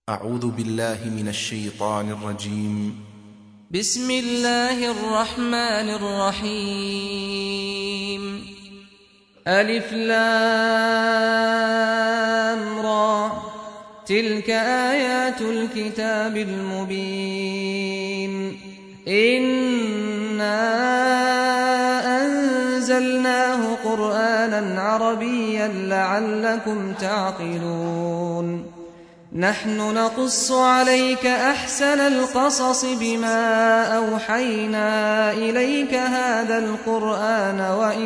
أعوذ بالله من الشيطان الرجيم. بسم الله الرحمن الرحيم. ألف لام را، تلك آيات الكتاب المبين. إنا أنزلناه قرآنا عربيا لعلكم تعقلون. نحن نقص عليك أحسن القصص بما أوحينا إليك هذا القرآن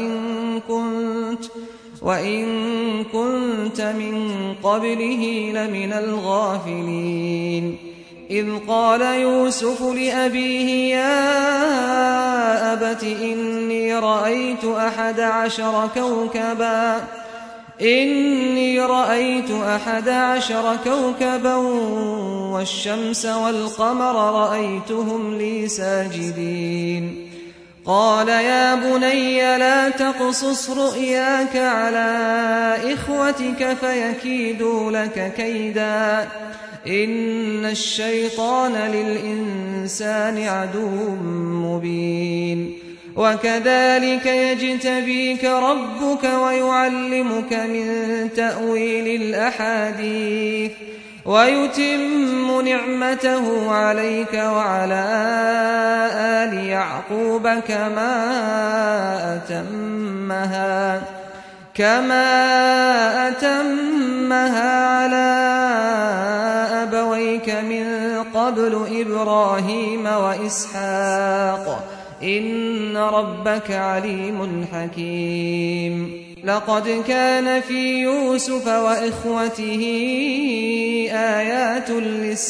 وإن كنت من قبله لمن الغافلين. إذ قال يوسف لأبيه يا أبت إني رأيت 11 كوكبا والشمس والقمر رأيتهم لي ساجدين. قال يا بني لا تقصص رؤياك على إخوتك فيكيدوا لك كيدا، إن الشيطان للإنسان عدو مبين. وكذلك يجتبيك ربك ويعلمك من تأويل الأحاديث ويتم نعمته عليك وعلى آل يعقوب كما أتمها على أبويك من قبل إبراهيم وإسحاق، إن ربك عليم حكيم. لقد كان في يوسف وإخوته آيات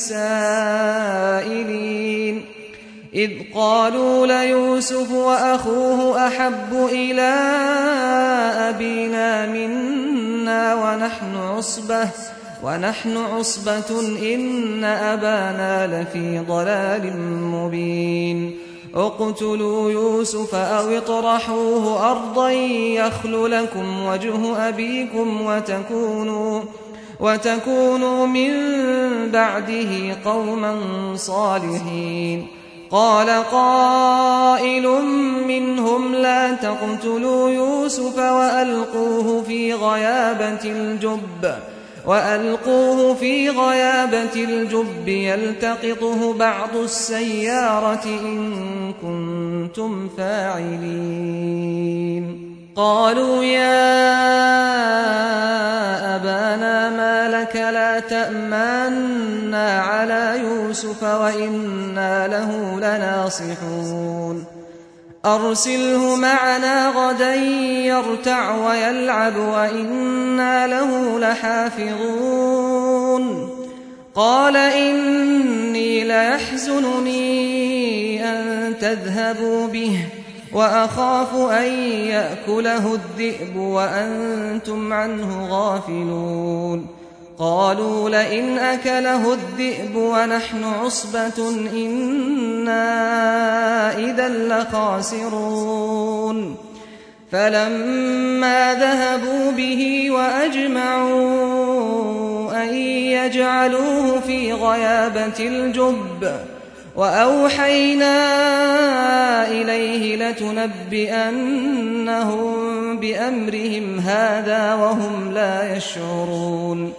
للسائلين، إذ قالوا ليوسف وأخوه أحب إلى أبينا منا ونحن عصبة إن أبانا لفي ضلال مبين. اقتلوا يوسف أو اطرحوه أرضا يخل لكم وجه أبيكم وتكونوا من بعده قوما صالحين. قال قائل منهم لا تقتلوا يوسف وألقوه في غيابة الجب يلتقطه بعض السيارة إن كنتم فاعلين. قالوا يا أبانا ما لك لا تأمنا على يوسف وإنا له لناصحون. أرسله معنا غدا يرتع ويلعب وإنا له لحافظون. قال إني ليحزنني أن تذهبوا به وأخاف أن يأكله الذئب وأنتم عنه غافلون. قالوا لئن أكله الذئب ونحن عصبة إنا إذا لخاسرون. فلما ذهبوا به وأجمعوا أن يجعلوه في غيابة الجب وأوحينا إليه لتنبئنهم بأمرهم هذا وهم لا يشعرون.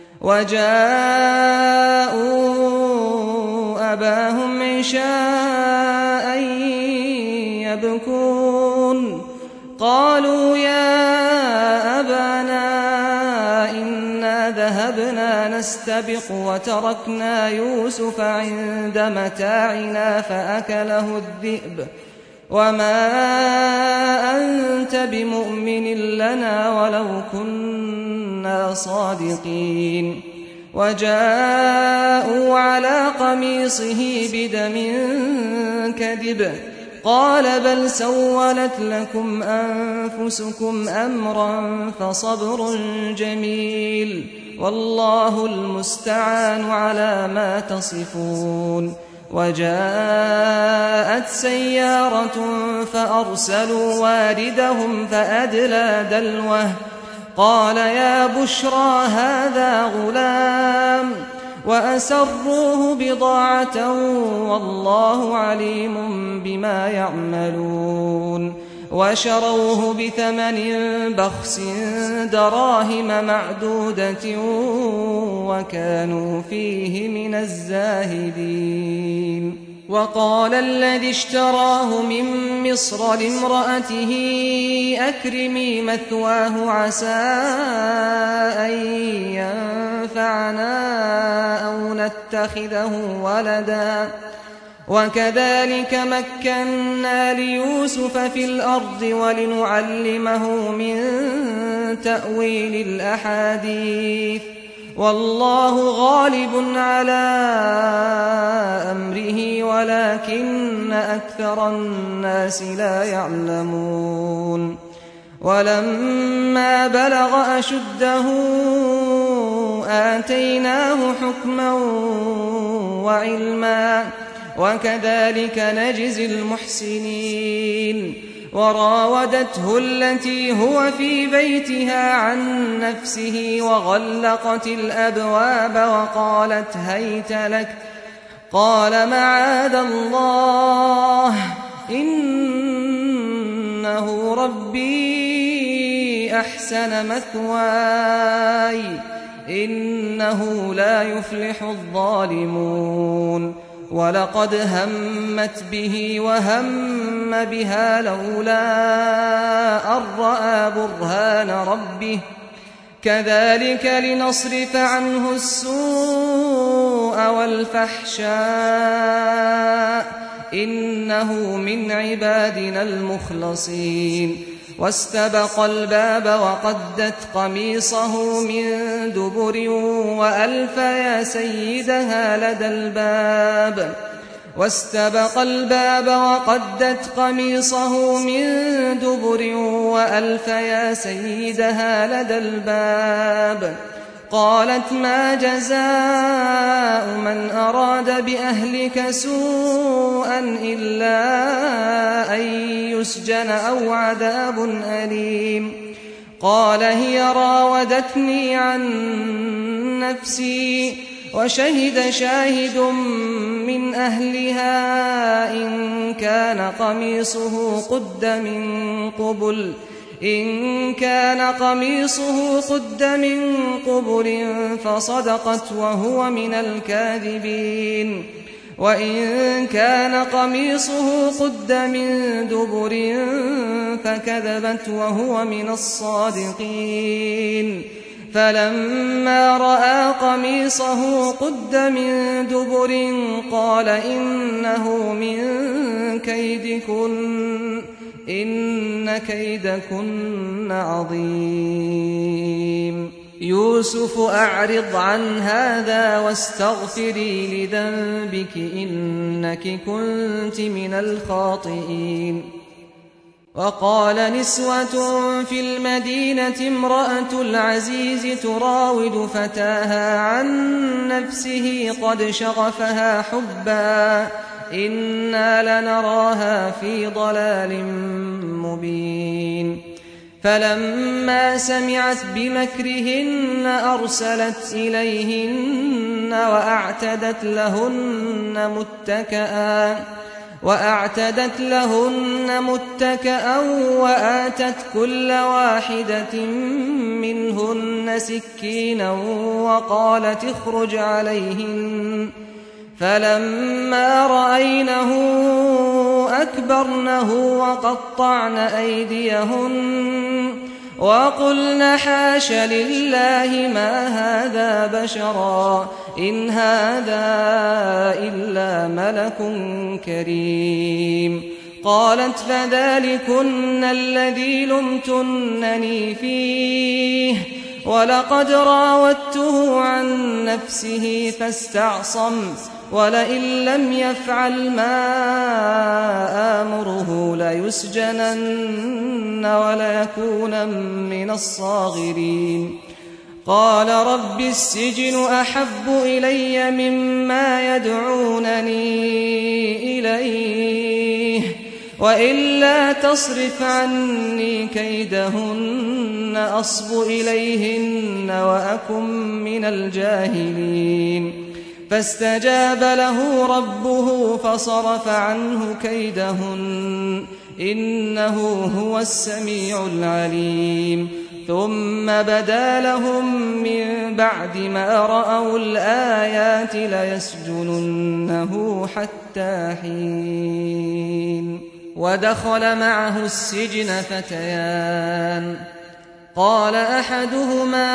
وجاءوا أباهم عشاء يبكون. قالوا يا أبانا إنا ذهبنا نستبق وتركنا يوسف عند متاعنا فأكله الذئب وما أنت بمؤمن لنا ولو كنا صادقين. وجاءوا على قميصه بدم كذب قال بل سولت لكم أنفسكم أمرا فصبر جميل والله المستعان على ما تصفون. وجاءت سيارة فأرسلوا واردهم فأدلى دلوه قال يا بشرى هذا غلام وأسروه بضاعة والله عليم بما يعملون وشروه بثمن بخس دراهم معدودة وكانوا فيه من الزاهدين وقال الذي اشتراه من مصر لامرأته أكرمي مثواه عسى أن ينفعنا أو نتخذه ولدا وكذلك مكنا ليوسف في الأرض ولنعلمه من تأويل الأحاديث والله غالب على أمره ولكن أكثر الناس لا يعلمون ولما بلغ أشده آتيناه حكما وعلما وكذلك نجزي المحسنين وراودته التي هو في بيتها عن نفسه وغلقت الأبواب وقالت هيت لك قال معاذ الله إنه ربي أحسن مثواي إنه لا يفلح الظالمون ولقد همت به وهم بها لولا أن رأى برهان ربه كذلك لنصرف عنه السوء والفحشاء إنه من عبادنا المخلصين واستبق الباب وقدت قميصه من دبر وألف يا سيدها لدى الباب واستبق الباب وقدت قميصه من دبر وألف يا سيدها لدى الباب قالت ما جزاء من أراد بأهلك سوءا إلا أن يسجن أو عذاب أليم قال هي راودتني عن نفسي وشهد شاهد من أهلها إن كان قميصه قد من قبل فصدقت وهو من الكاذبين وإن كان قميصه قد من دبر فكذبت وهو من الصادقين فلما رأى قميصه قد من دبر قال إنه من كيدكن إن كيدكن عظيم يوسف أعرض عن هذا واستغفري لذنبك إنك كنت من الخاطئين وقال نسوة في المدينة امرأة العزيز تراود فتاها عن نفسه قد شغفها حبا إنا لنراها في ضلال مبين فلما سمعت بمكرهن أرسلت إليهن وأعتدت لهن متكئا وآتت كل واحدة منهن سكينا وقالت اخرج عليهن فلما رأينه أكبرنه وقطعن أيديهن وقلن حاش لله ما هذا بشرا إن هذا إلا ملك كريم قالت فذلكن الذي لمتنني فيه ولقد راودته عن نفسه فاستعصم ولئن لم يفعل ما آمره ليسجنن وليكون من الصاغرين قال رب السجن أحب إلي مما يدعونني إليه وإلا تصرف عني كيدهن أصب إليهن وأكن من الجاهلين فاستجاب له ربه فصرف عنه كيدهن إنه هو السميع العليم ثم بدا لهم من بعد ما رأوا الآيات ليسجننه حتى حين ودخل معه السجن فتيان قال أحدهما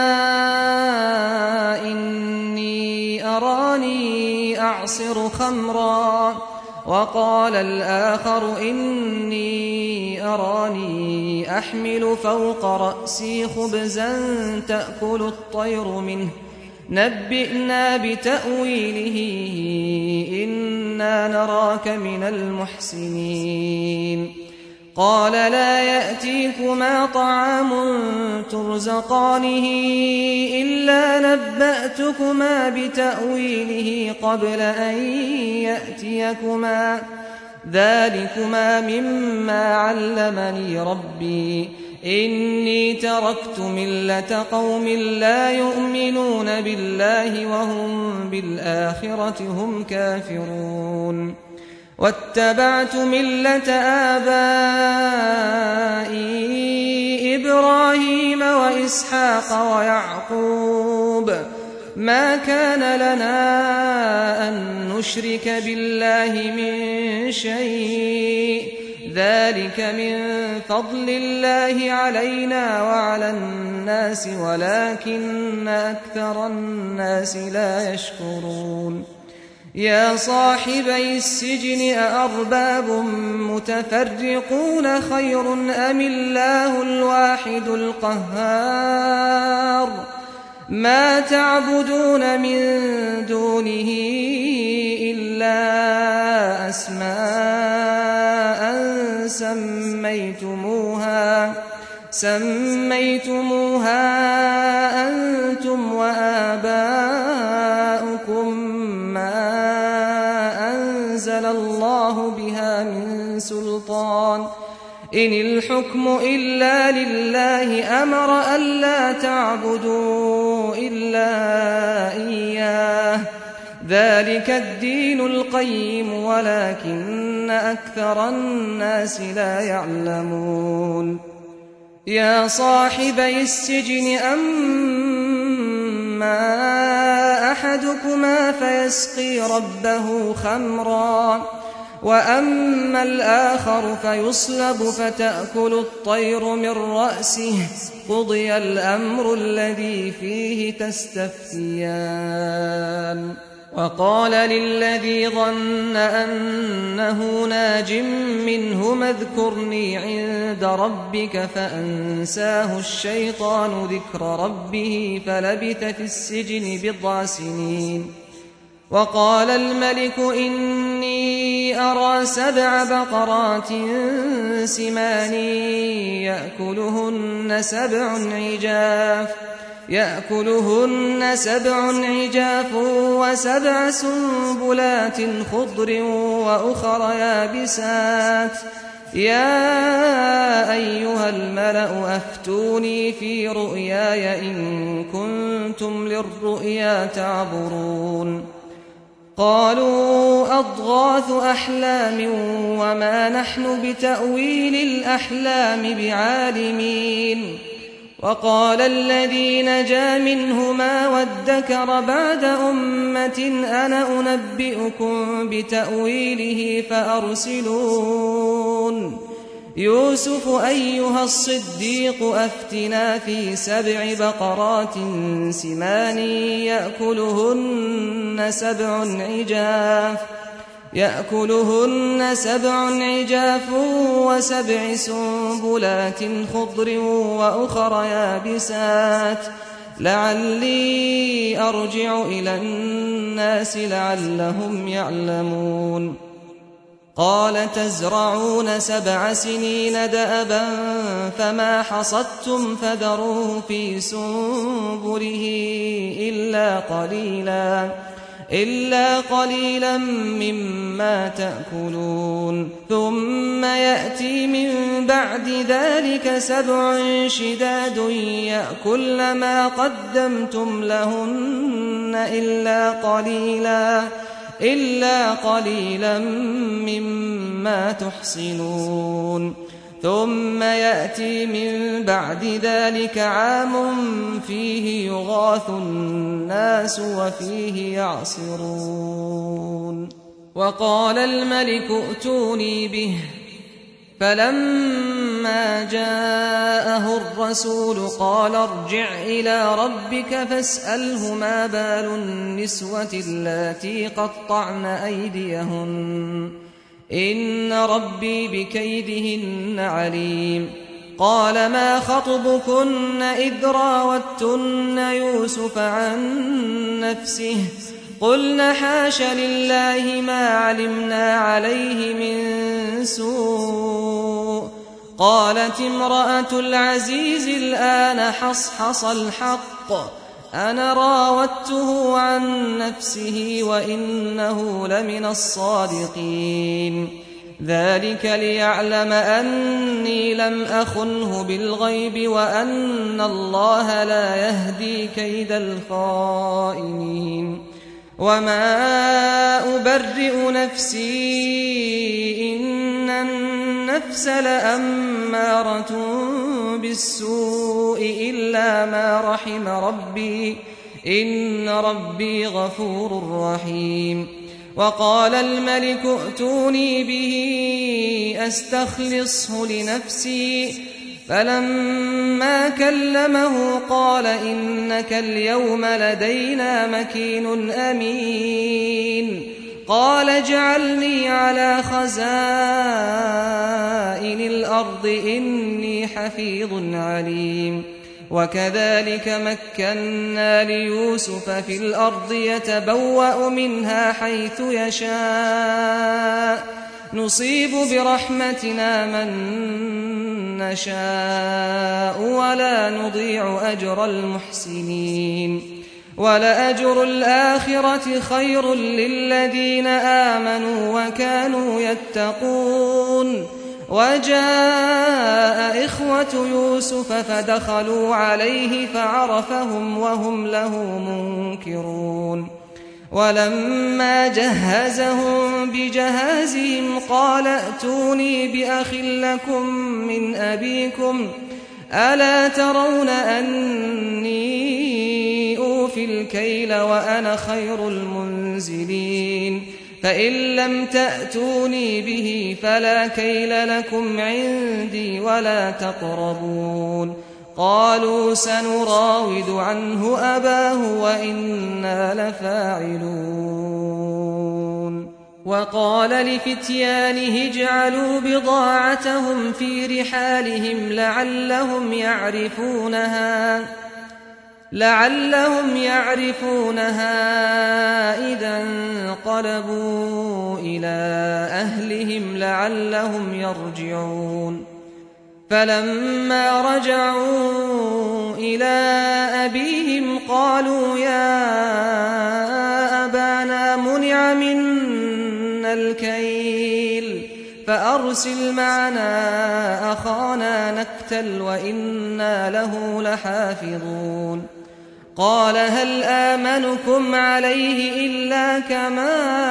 إني أراني أعصر خمرا وقال الآخر إني أراني أحمل فوق رأسي خبزا تأكل الطير منه نبئنا بتأويله إنا نراك من المحسنين قال لا يأتيكما طعام ترزقانه إلا نبأتكما بتأويله قبل أن يأتيكما ذلكما مما علمني ربي إني تركت ملة قوم لا يؤمنون بالله وهم بالآخرة هم كافرون واتبعت ملة آبائي إبراهيم وإسحاق ويعقوب ما كان لنا أن نشرك بالله من شيء ذلك من فضل الله علينا وعلى الناس ولكن أكثر الناس لا يشكرون يا صاحبي السجن أأرباب متفرقون خير أم الله الواحد القهار ما تعبدون من دونه إلا أسماء سميتموها أنتم وآباؤكم ما أنزل الله بها من سلطان إن الحكم إلا لله أمر ألا تعبدوا إلا إياه ذلك الدين القيم ولكن أكثر الناس لا يعلمون يا صاحبي السجن أما أحدكما فيسقي ربه خمرا وأما الآخر فيصلب فتأكل الطير من رأسه قضي الأمر الذي فيه تستفتيان وقال للذي ظن أنه ناج منهما اذكرني عند ربك فأنساه الشيطان ذكر ربه فلبث في السجن 9 سنين وقال الملك إني أرى 7 بقرات سمان يأكلهن 7 عجاف و7 سنبلات خضر وأخر يابسات يا أيها الملأ أفتوني في رؤياي إن كنتم للرؤيا تعبرون قالوا أضغاث أحلام وما نحن بتأويل الأحلام بعالمين وقال الذي نجا منهما وادكر بعد أمة أنا أنبئكم بتأويله فأرسلون يوسف أيها الصديق أفتنا في 7 بقرات سمان يأكلهن 7 عجاف و7 سنبلات خضر وأخر يابسات لعلي أرجع إلى الناس لعلهم يعلمون قال تزرعون 7 سنين دأبا فما حصدتم فذروه في سنبله إلا قليلا إلا قليلا مما تأكلون ثم يأتي من بعد ذلك 7 شداد يأكلن ما قدمتم لهن إلا قليلا مما تحصنون ثم يأتي من بعد ذلك عام فيه يغاث الناس وفيه يعصرون وقال الملك ائتوني به فلما جاءه الرسول قال ارجع إلى ربك فاسأله ما بال النسوة اللاتي قطعن أيديهن إن ربي بكيدهن عليم قال ما خطبكن إذ راوتن يوسف عن نفسه قلن حاش لله ما علمنا عليه من سوء قالت امرأة العزيز الآن حصحص الحق أنا راودته عن نفسه وإنه لمن الصادقين ذلك ليعلم أني لم أخنه بالغيب وأن الله لا يهدي كيد الخائنين وما أبرئ نفسي إن النفس لأمارة بالسوء إلا ما رحم ربي إن ربي غفور رحيم وقال الملك ائتوني به أستخلصه لنفسي فلما كلمه قال إنك اليوم لدينا مكين أمين قال اجعلني على خزائن الأرض إني حفيظ عليم وكذلك مكنا ليوسف في الأرض يتبوأ منها حيث يشاء نصيب برحمتنا من نشاء ولا نضيع أجر المحسنين ولأجر الآخرة خير للذين آمنوا وكانوا يتقون وجاء إخوة يوسف فدخلوا عليه فعرفهم وهم له منكرون ولما جهزهم بجهازهم قال ائتوني بأخ لكم من أبيكم ألا ترون أني أوفي الكيل وأنا خير المنزلين فإن لم تأتوني به فلا كيل لكم عندي ولا تقربون قالوا سنراود عنه أباه وإنا لفاعلون وقال لفتيانه اجعلوا بضاعتهم في رحالهم لعلهم يعرفونها إذا انقلبوا إلى أهلهم لعلهم يرجعون فلما رجعوا إلى أبيهم قالوا يا أبانا منع منا الكيل فأرسل معنا أخانا نكتل وإنا له لحافظون قال هل آمنكم عليه إلا كما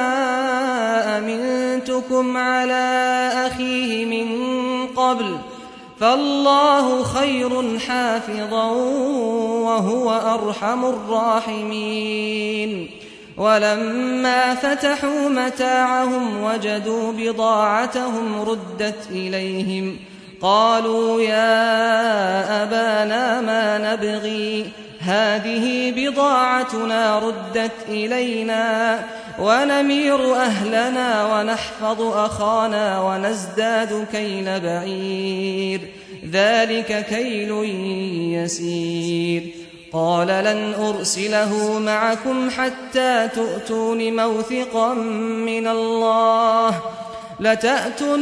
أمنتكم على أخيه من قبل فالله خير حافظا وهو أرحم الراحمين ولما فتحوا متاعهم وجدوا بضاعتهم ردت إليهم قالوا يا أبانا ما نبغي هذه بضاعتنا ردت إلينا ونمير أهلنا ونحفظ أخانا ونزداد كيل بعير ذلك كيل يسير قال لن أرسله معكم حتى تؤتون موثقا من الله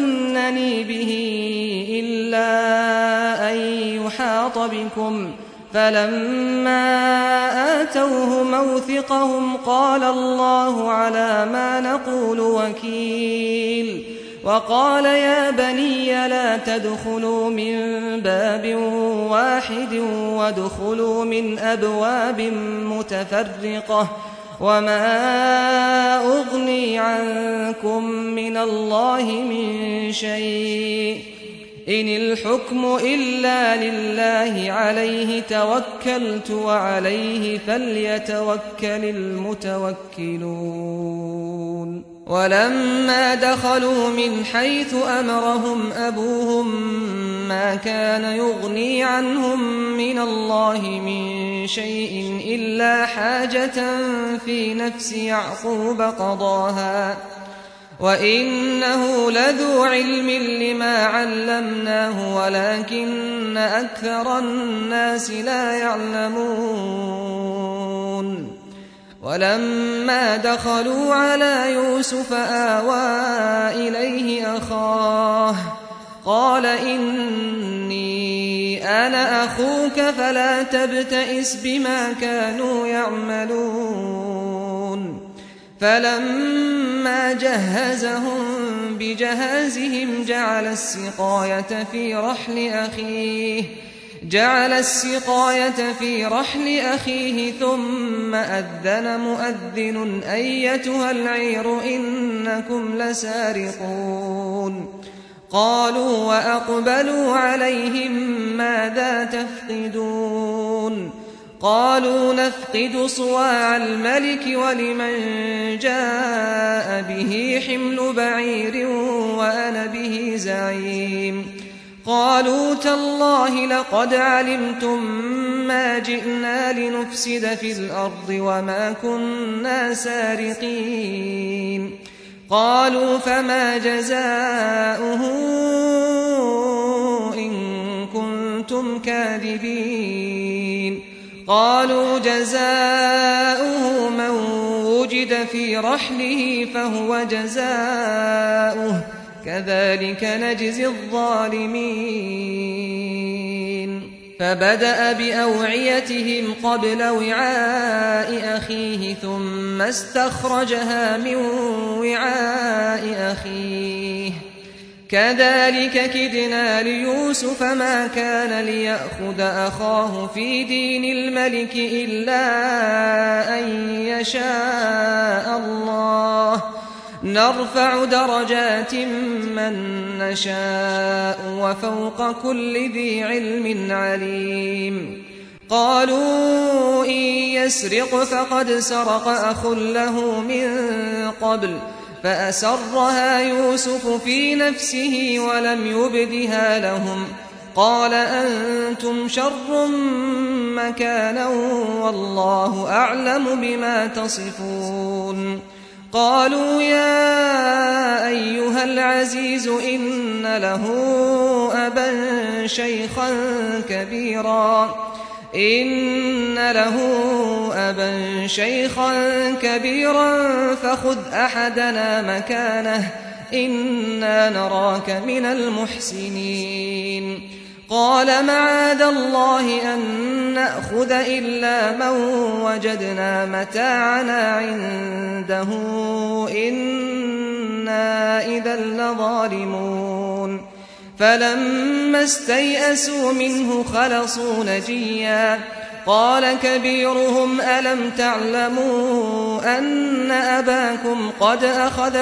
لتأتونني به إلا أن يحاط بكم فلما آتوه موثقهم قال الله على ما نقول وكيل وقال يا بني لا تدخلوا من باب واحد وادخلوا من أبواب متفرقة وما أغني عنكم من الله من شيء إن الحكم إلا لله عليه توكلت وعليه فليتوكل المتوكلون ولما دخلوا من حيث أمرهم أبوهم ما كان يغني عنهم من الله من شيء إلا حاجة في نفس يعقوب قضاها وإنه لذو علم لما علمناه ولكن أكثر الناس لا يعلمون ولما دخلوا على يوسف آوى إليه أخاه قال إني أنا أخوك فلا تبتئس بما كانوا يعملون فلما جهزهم بجهازهم جعل السقاية في رحل أخيه ثم أذن مؤذن أيتها العير إنكم لسارقون قالوا وأقبلوا عليهم ماذا تفقدون قالوا نفقد صواع الملك ولمن جاء به حمل بعير وأنا به زعيم قالوا تالله لقد علمتم ما جئنا لنفسد في الأرض وما كنا سارقين قالوا فما جزاؤه إن كنتم كاذبين قالوا جزاؤه من وجد في رحله فهو جزاؤه كذلك نجزي الظالمين فبدأ بأوعيتهم قبل وعاء أخيه ثم استخرجها من وعاء أخيه كذلك كدنا ليوسف ما كان ليأخذ أخاه في دين الملك إلا أن يشاء الله نرفع درجات من نشاء وفوق كل ذي علم عليم قالوا إن يسرق فقد سرق أخ له من قبل فأسرها يوسف في نفسه ولم يبدها لهم قال أنتم شر مكانا والله أعلم بما تصفون قالوا يا أيها العزيز إن له أبا شيخا كبيرا فخذ أحدنا مكانه إنا نراك من المحسنين قال معاذ الله أن نأخذ إلا من وجدنا متاعنا عنده إنا إذا لظالمون فلما استيئسوا منه خلصوا نجيا قال كبيرهم ألم تعلموا أن أباكم قد أخذ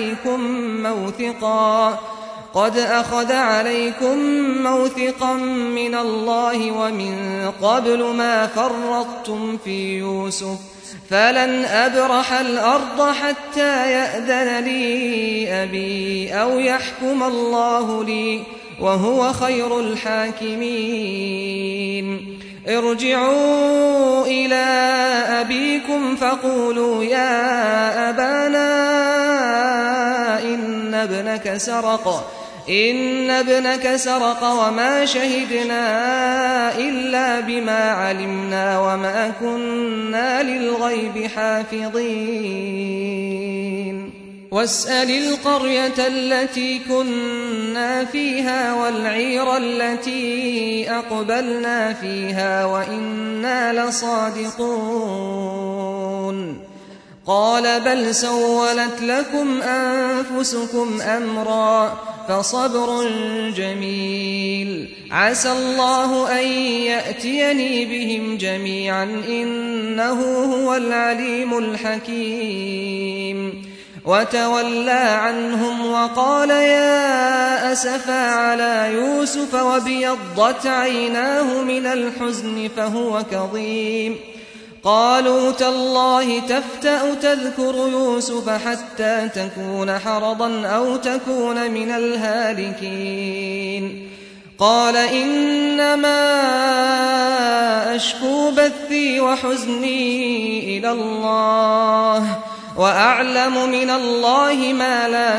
عليكم موثقا من الله ومن قبل ما فرطتم في يوسف فلن أبرح الأرض حتى يأذن لي أبي أو يحكم الله لي وهو خير الحاكمين ارجعوا إلى أبيكم فقولوا يا أبانا إن ابنك سرق وما شهدنا إلا بما علمنا وما كنا للغيب حافظين واسأل القرية التي كنا فيها والعير التي أقبلنا فيها وإنا لصادقون قال بل سولت لكم أنفسكم أمرا فصبر جميل عسى الله أن يأتيني بهم جميعا إنه هو العليم الحكيم وتولى عنهم وقال يا أسفا على يوسف وابيضت عيناه من الحزن فهو كظيم قالوا تالله تفتأ تذكر يوسف حتى تكون حرضا أو تكون من الهالكين قال إنما أشكو بثي وحزني إلى الله وأعلم من الله ما لا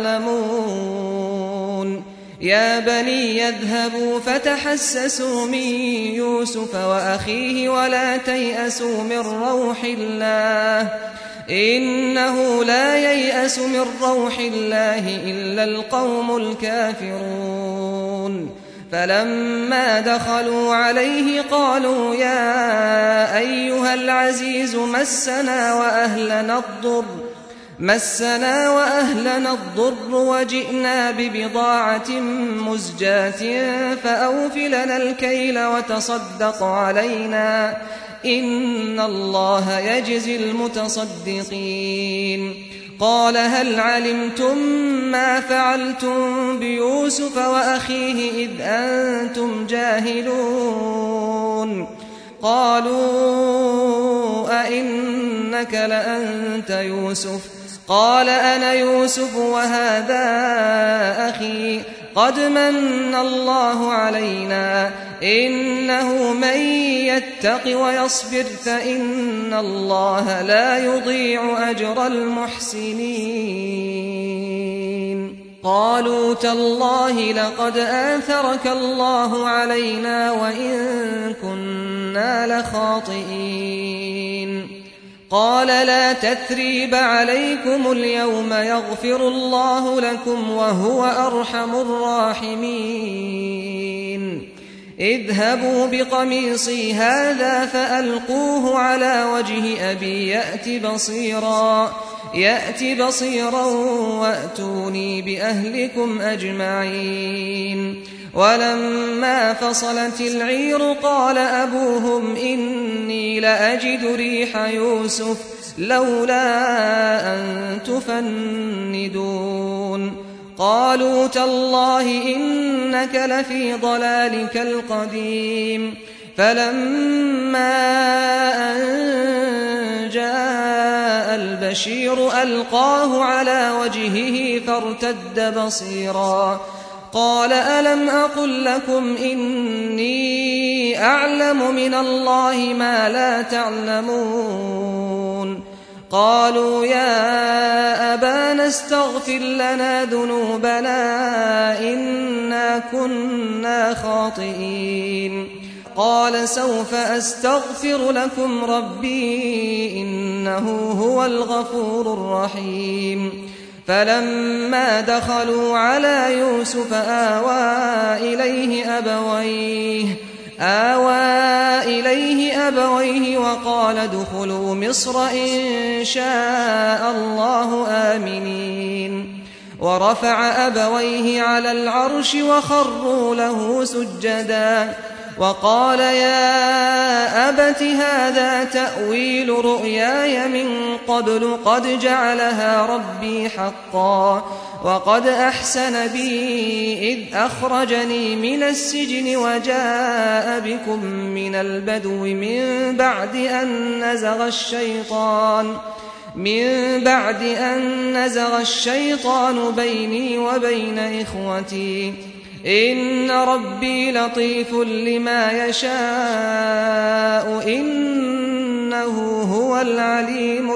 تعلمون يا بني يذهبوا فتحسسوا من يوسف وأخيه ولا تيأسوا من روح الله إنه لا ييأس من روح الله إلا القوم الكافرون فلما دخلوا عليه قالوا يا أيها العزيز مسنا وأهلنا الضر وجئنا ببضاعة مزجاة فأوفلنا الكيل وتصدق علينا إن الله يجزي المتصدقين قال هل علمتم ما فعلتم بيوسف وأخيه إذ أنتم جاهلون قالوا أئنك لأنت يوسف قال أنا يوسف وهذا أخي قد من الله علينا إنه من يتق ويصبر فإن الله لا يضيع أجر المحسنين قالوا تالله لقد آثرك الله علينا وإن كنا لخاطئين قال لا تثريب عليكم اليوم يغفر الله لكم وهو أرحم الراحمين اذهبوا بقميصي هذا فألقوه على وجه أبي يأت بصيرا وأتوني بأهلكم أجمعين ولما فصلت العير قال أبوهم إني لأجد ريح يوسف لولا أن تفندون قالوا تالله إنك لفي ضلالك القديم فلما أن جاء البشير ألقاه على وجهه فارتد بصيرا قال ألم أقل لكم إني أعلم من الله ما لا تعلمون قالوا يا أبانا استغفر لنا ذنوبنا إنا كنا خاطئين قال سوف أستغفر لكم ربي إنه هو الغفور الرحيم فلما دخلوا على يوسف آوى إليه أبويه وقال ادخلوا مصر إن شاء الله آمنين ورفع أبويه على العرش وخروا له سجدا وقال يا أبت هذا تأويل رؤياي من قبل قد جعلها ربي حقا وقد أحسن بي إذ أخرجني من السجن وجاء بكم من البدو من بعد أن نزغ الشيطان بيني وبين إخوتي إن ربي لطيف لما يشاء إنه هو العليم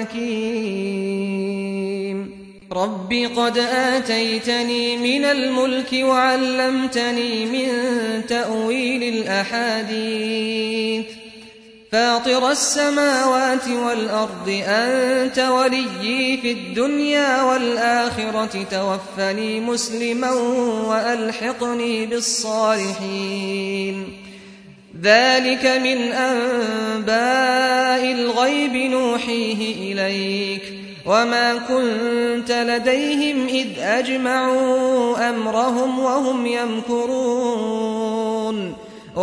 الحكيم رب قد آتيتني من الملك وعلمتني من تأويل الأحاديث فاطر السماوات والأرض أنت وليي في الدنيا والآخرة توفني مسلما وألحقني بالصالحين ذلك من أنباء الغيب نوحيه إليك وما كنت لديهم إذ أجمعوا أمرهم وهم يمكرون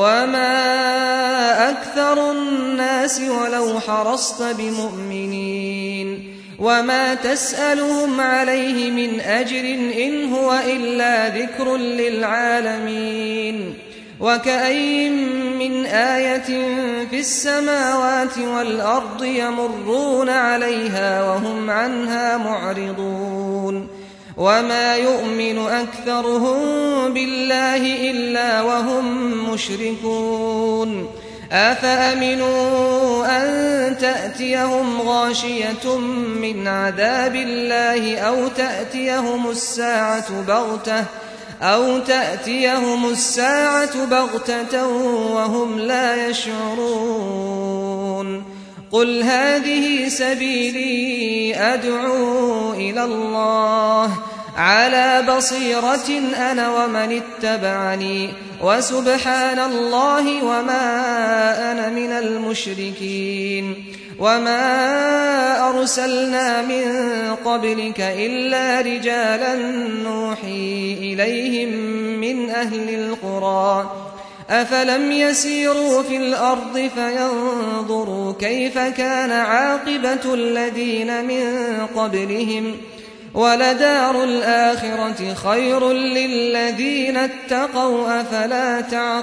وما أكثر الناس ولو حرصت بمؤمنين وما تسألهم عليه من أجر إن هو إلا ذكر للعالمين وكأي من آية في السماوات والأرض يمرون عليها وهم عنها معرضون وما يؤمن أكثرهم بالله إلا وهم مشركون أفأمنوا أن تأتيهم غاشية من عذاب الله أو تأتيهم الساعة بغتة وهم لا يشعرون قل هذه سبيلي أدعو إلى الله على بصيرة أنا ومن اتبعني وسبحان الله وما أنا من المشركين وما أرسلنا من قبلك إلا رجالا نوحي إليهم من أهل القرى أفلم يسيروا في الأرض فينظروا كيف كان عاقبة الذين من قبلهم ولدار الآخرة خير للذين اتقوا أفلا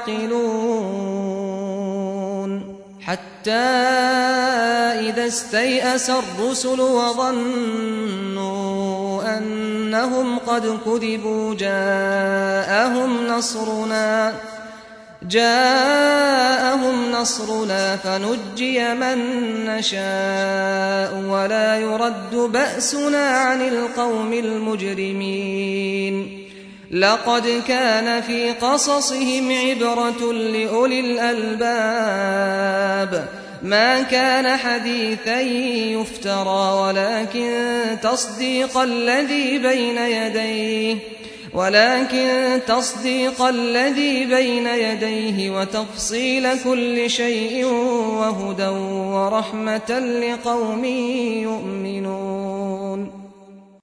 تعقلون حتى إذا استيأس الرسل وظنوا أنهم قد كذبوا جاءهم نصرنا فنجي من نشاء ولا يرد بأسنا عن القوم المجرمين لقد كان في قصصهم عبرة لأولي الألباب ما كان حديثا يفترى ولكن تصديق الذي بين يديه وتفصيل كل شيء وهدى ورحمة لقوم يؤمنون